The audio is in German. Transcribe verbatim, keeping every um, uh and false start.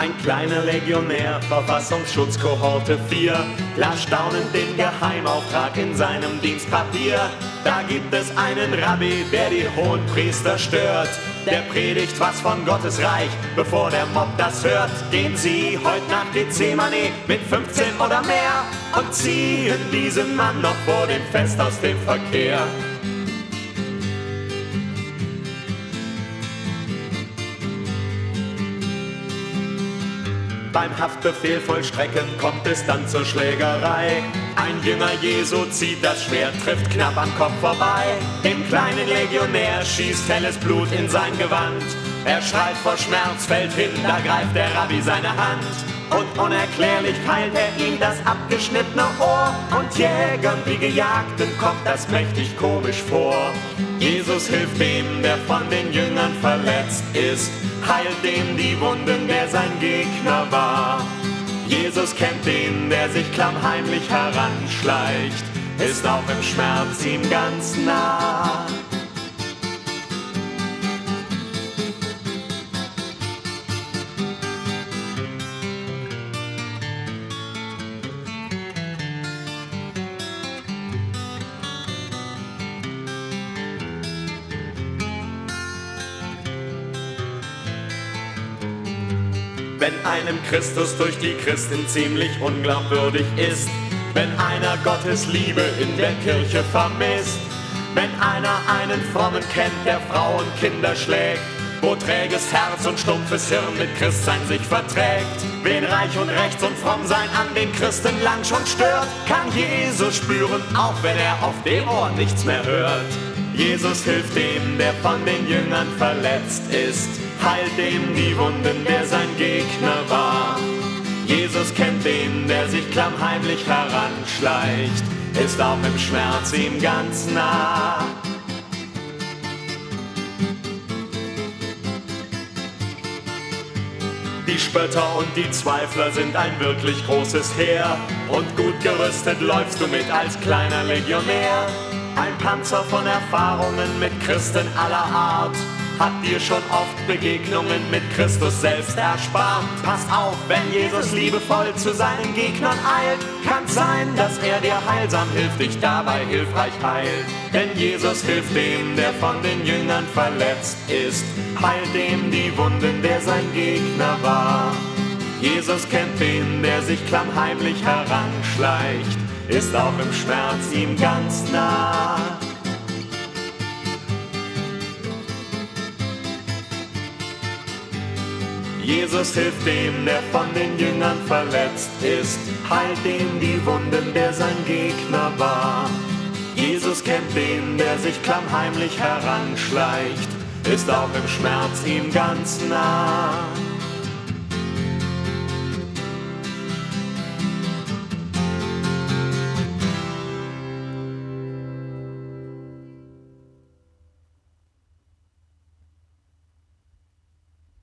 Ein kleiner Legionär, Verfassungsschutz-Kohorte vier, las staunend den Geheimauftrag in seinem Dienstpapier. Da gibt es einen Rabbi, der die Hohenpriester stört. Der predigt was von Gottes Reich, bevor der Mob das hört. Gehen Sie heute nach Gethsemane mit fünfzehn oder mehr und ziehen diesen Mann noch vor dem Fest aus dem Verkehr. Beim Haftbefehl vollstrecken kommt es dann zur Schlägerei. Ein Jünger Jesu zieht das Schwert, trifft knapp am Kopf vorbei. Dem kleinen Legionär schießt helles Blut in sein Gewand. Er schreit vor Schmerz, fällt hin, da greift der Rabbi seine Hand. Und unerklärlich heilt er ihm das abgeschnittene Ohr. Und Jägern wie Gejagten kommt das mächtig komisch vor. Jesus hilft dem, der von den Jüngern verletzt ist, heilt dem die Wunden, der sein Gegner war. Jesus kennt den, der sich klammheimlich heranschleicht, ist auch im Schmerz ihm ganz nah. Wenn einem Christus durch die Christen ziemlich unglaubwürdig ist, wenn einer Gottes Liebe in der Kirche vermisst, wenn einer einen Frommen kennt, der Frauen Kinder schlägt, wo träges Herz und stumpfes Hirn mit Christsein sich verträgt, wen Reich und Rechts und Frommsein an den Christen lang schon stört, kann Jesus spüren, auch wenn er auf dem Ohr nichts mehr hört. Jesus hilft dem, der von den Jüngern verletzt ist, heilt dem die Wunden, der sein Gegner war. Jesus kennt den, der sich klammheimlich heranschleicht, ist auch im Schmerz ihm ganz nah. Die Spötter und die Zweifler sind ein wirklich großes Heer, und gut gerüstet läufst du mit als kleiner Legionär. Ein Panzer von Erfahrungen mit Christen aller Art hat dir schon oft Begegnungen mit Christus selbst erspart. Pass auf, wenn Jesus liebevoll zu seinen Gegnern eilt, kann's sein, dass er dir heilsam hilft, dich dabei hilfreich heilt. Denn Jesus hilft dem, der von den Jüngern verletzt ist, heilt dem die Wunden, der sein Gegner war. Jesus kennt den, der sich klammheimlich heranschleicht, ist auch im Schmerz ihm ganz nah. Jesus hilft dem, der von den Jüngern verletzt ist, heilt dem die Wunden, der sein Gegner war. Jesus kennt den, der sich klammheimlich heranschleicht, ist auch im Schmerz ihm ganz nah.